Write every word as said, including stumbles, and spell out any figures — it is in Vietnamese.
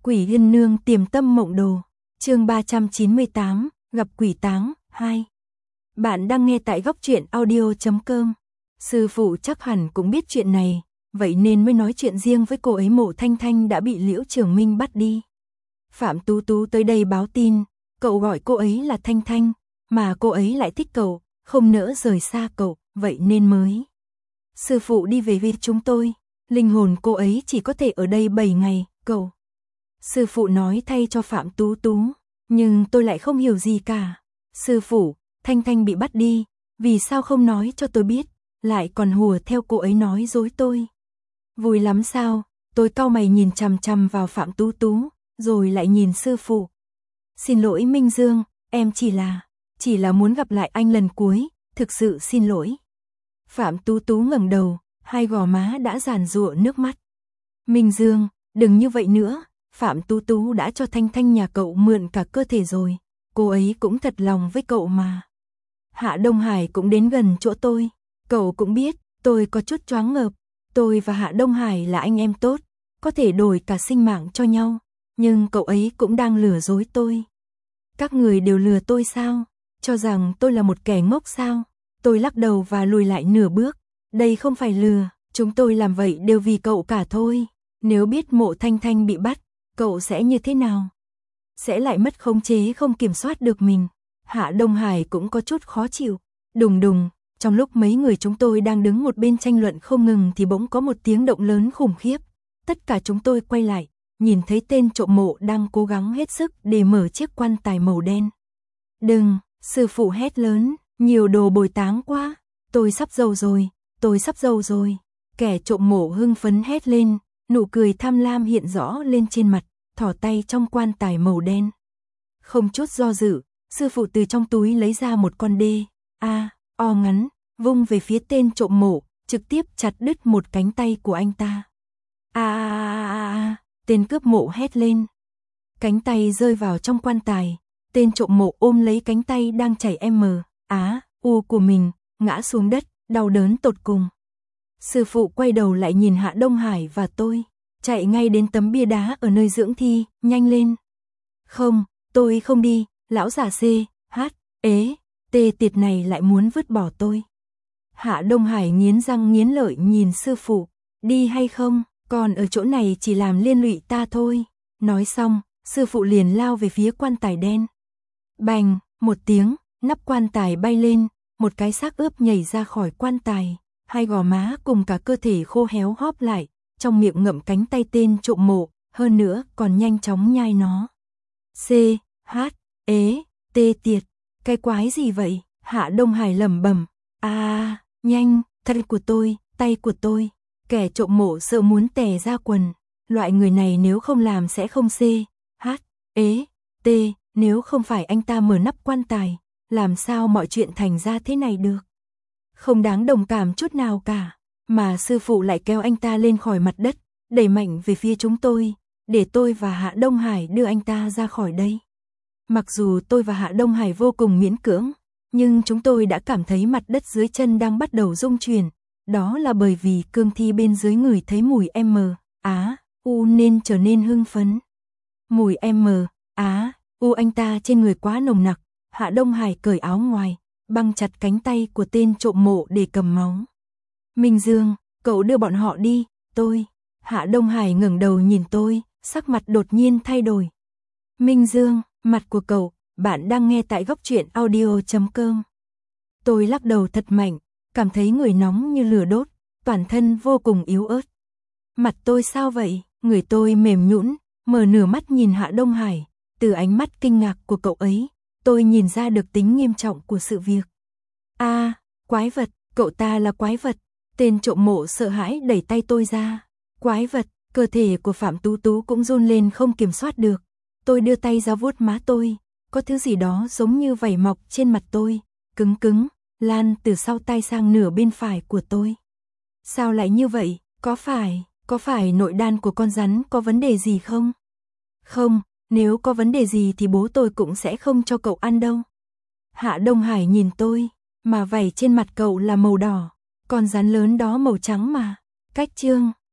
Quỷ Yên Nương Tiềm Tâm Mộng Đồ, chương ba trăm chín mươi tám, gặp quỷ táng, hai. Bạn đang nghe tại góc truyện audio chấm com. Sư phụ chắc hẳn cũng biết chuyện này, vậy nên mới nói chuyện riêng với cô ấy. Mộ Thanh Thanh đã bị Liễu Trường Minh bắt đi. Phạm Tú Tú tới đây báo tin, cậu gọi cô ấy là Thanh Thanh, mà cô ấy lại thích cậu, không nỡ rời xa cậu, vậy nên mới. Sư phụ đi về với chúng tôi, linh hồn cô ấy chỉ có thể ở đây bảy ngày, cậu. Sư phụ nói thay cho Phạm Tú Tú, nhưng tôi lại không hiểu gì cả. Sư phụ, Thanh Thanh bị bắt đi, vì sao không nói cho tôi biết, lại còn hùa theo cô ấy nói dối tôi. Vui lắm sao? Tôi cau mày nhìn chằm chằm vào Phạm Tú Tú, rồi lại nhìn sư phụ. Xin lỗi Minh Dương, em chỉ là, chỉ là muốn gặp lại anh lần cuối, thực sự xin lỗi. Phạm Tú Tú ngẩng đầu, hai gò má đã giàn giụa nước mắt. Minh Dương, đừng như vậy nữa, Phạm Tú Tú đã cho Thanh Thanh nhà cậu mượn cả cơ thể rồi, cô ấy cũng thật lòng với cậu mà. Hạ Đông Hải cũng đến gần chỗ tôi, cậu cũng biết, tôi có chút choáng ngợp, tôi và Hạ Đông Hải là anh em tốt, có thể đổi cả sinh mạng cho nhau, nhưng cậu ấy cũng đang lừa dối tôi. Các người đều lừa tôi sao? Cho rằng tôi là một kẻ ngốc sao? Tôi lắc đầu và lùi lại nửa bước, đây không phải lừa, chúng tôi làm vậy đều vì cậu cả thôi. Nếu biết Mộ Thanh Thanh bị bắt, cậu sẽ như thế nào? Sẽ lại mất khống chế, không kiểm soát được mình. Hạ Đông Hải cũng có chút khó chịu. Đùng đùng, trong lúc mấy người chúng tôi đang đứng một bên tranh luận không ngừng thì bỗng có một tiếng động lớn khủng khiếp. Tất cả chúng tôi quay lại, nhìn thấy tên trộm mộ đang cố gắng hết sức để mở chiếc quan tài màu đen. Đừng, sư phụ hét lớn, nhiều đồ bồi táng quá, tôi sắp giàu rồi, tôi sắp giàu rồi. Kẻ trộm mộ hưng phấn hét lên, nụ cười tham lam hiện rõ lên trên mặt, thỏ tay trong quan tài màu đen. Không chút do dự, sư phụ từ trong túi lấy ra một con đê, a, o ngắn, vung về phía tên trộm mộ, trực tiếp chặt đứt một cánh tay của anh ta. A a a a a, tên cướp mộ hét lên. Cánh tay rơi vào trong quan tài, tên trộm mộ ôm lấy cánh tay đang chảy m, á, u của mình, ngã xuống đất, đau đớn tột cùng. Sư phụ quay đầu lại nhìn Hạ Đông Hải và tôi, chạy ngay đến tấm bia đá ở nơi dưỡng thi, nhanh lên. Không, tôi không đi, lão già C, H, ế, tê tiệt này lại muốn vứt bỏ tôi. Hạ Đông Hải nghiến răng nghiến lợi nhìn sư phụ, đi hay không, còn ở chỗ này chỉ làm liên lụy ta thôi. Nói xong, sư phụ liền lao về phía quan tài đen. Bành, một tiếng, nắp quan tài bay lên, một cái xác ướp nhảy ra khỏi quan tài, hai gò má cùng cả cơ thể khô héo hóp lại, trong miệng ngậm cánh tay tên trộm mộ, hơn nữa còn nhanh chóng nhai nó. C, H, ế, tê tiệt, cái quái gì vậy? Hạ Đông Hải lẩm bẩm, a, nhanh, thân của tôi, tay của tôi. Kẻ trộm mộ sợ muốn tè ra quần, loại người này nếu không làm sẽ không C, H, ế, T, nếu không phải anh ta mở nắp quan tài, làm sao mọi chuyện thành ra thế này được? Không đáng đồng cảm chút nào cả, mà sư phụ lại kéo anh ta lên khỏi mặt đất, đẩy mạnh về phía chúng tôi, để tôi và Hạ Đông Hải đưa anh ta ra khỏi đây. Mặc dù tôi và Hạ Đông Hải vô cùng miễn cưỡng, nhưng chúng tôi đã cảm thấy mặt đất dưới chân đang bắt đầu rung chuyển. Đó là bởi vì cương thi bên dưới ngửi thấy mùi M, á, u nên trở nên hưng phấn. Mùi M, á, u anh ta trên người quá nồng nặc. Hạ Đông Hải cởi áo ngoài, băng chặt cánh tay của tên trộm mộ để cầm máu. Minh Dương, cậu đưa bọn họ đi, tôi. Hạ Đông Hải ngẩng đầu nhìn tôi, sắc mặt đột nhiên thay đổi. Minh Dương, mặt của cậu, bạn đang nghe tại góc truyện audio chấm com. Tôi lắc đầu thật mạnh, cảm thấy người nóng như lửa đốt, toàn thân vô cùng yếu ớt. Mặt tôi sao vậy? Người tôi mềm nhũn, mở nửa mắt nhìn Hạ Đông Hải, từ ánh mắt kinh ngạc của cậu ấy, tôi nhìn ra được tính nghiêm trọng của sự việc. A, à, quái vật, cậu ta là quái vật. Tên trộm mộ sợ hãi đẩy tay tôi ra. Quái vật, cơ thể của Phạm Tú Tú cũng run lên không kiểm soát được. Tôi đưa tay ra vuốt má tôi, có thứ gì đó giống như vảy mọc trên mặt tôi, cứng cứng, lan từ sau tay sang nửa bên phải của tôi. Sao lại như vậy? Có phải, có phải nội đan của con rắn có vấn đề gì không? Không, nếu có vấn đề gì thì bố tôi cũng sẽ không cho cậu ăn đâu. Hạ Đông Hải nhìn tôi, mà vảy trên mặt cậu là màu đỏ, con rắn lớn đó màu trắng mà. Cách chương